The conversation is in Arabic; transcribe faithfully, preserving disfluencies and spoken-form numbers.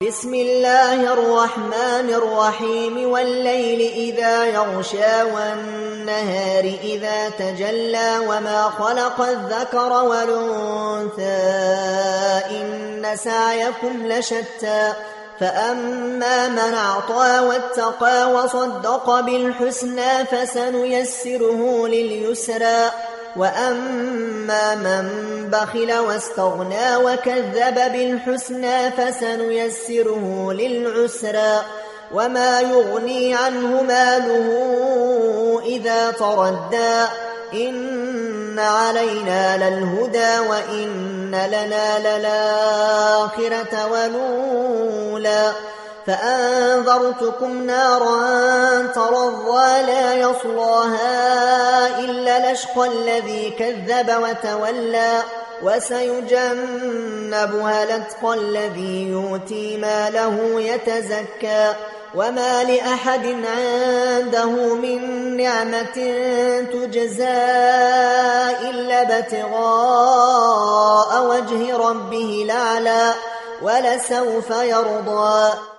بسم الله الرحمن الرحيم والليل إذا يغشى والنهار إذا تجلى وما خلق الذكر والأنثى إن سعيكم لشتى فأما من أعطى واتقى وصدق بالحسنى فسنيسره لليسرى وأما من بخل واستغنى وكذب بالحسنى فسنيسره للعسرى وما يغني عنه ماله إذا تردى إن علينا للهدى وإن لنا للآخرة والأولى فأنذرتكم نارا تلظى لا يصلاها إلا الأشقى الذي كذب وتولى وسيجنبها الأتقى الذي يؤتي ماله يتزكى وما لأحد عنده من نعمة تجزى إلا ابتغاء وجه ربه الأعلى ولسوف يرضى.